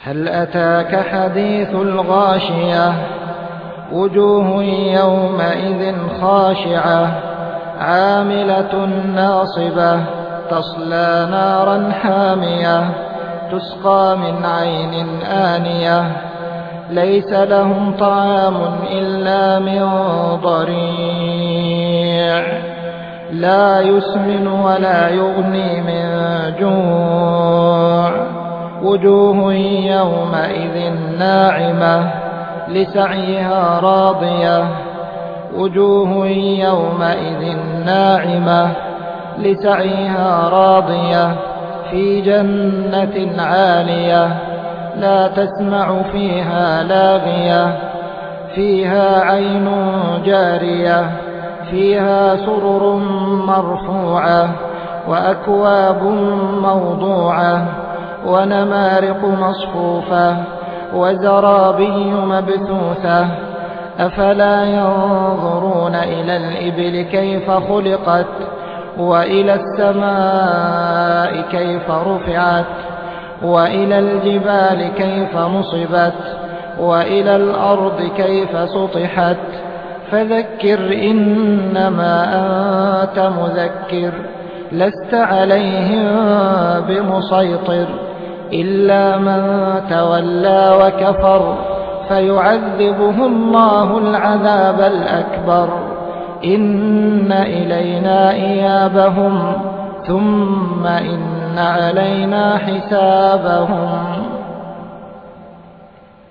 هل أتاك حديث الغاشية وجوه يومئذ خاشعة عاملة ناصبة تصلى نارا حامية تسقى من عين آنية ليس لهم طعام إلا من ضريع لا يسمن ولا يغني من جوع وجوه يومئذ ناعمة لسعيها راضية وجوه يومئذ ناعمة لسعيها راضية في جنة عالية لا تسمع فيها لاغية فيها عين جارية فيها سرر مرفوعة وأكواب موضوعة ونمارق مصفوفة وزرابي مبثوثة أفلا ينظرون إلى الإبل كيف خلقت وإلى السماء كيف رفعت وإلى الجبال كيف نصبت وإلى الأرض كيف سطحت فذكر إنما أنت مذكر لست عليهم بمسيطر إلا من تولى وكفر فيعذبه الله العذاب الأكبر إن إلينا إيابهم ثم إن علينا حسابهم.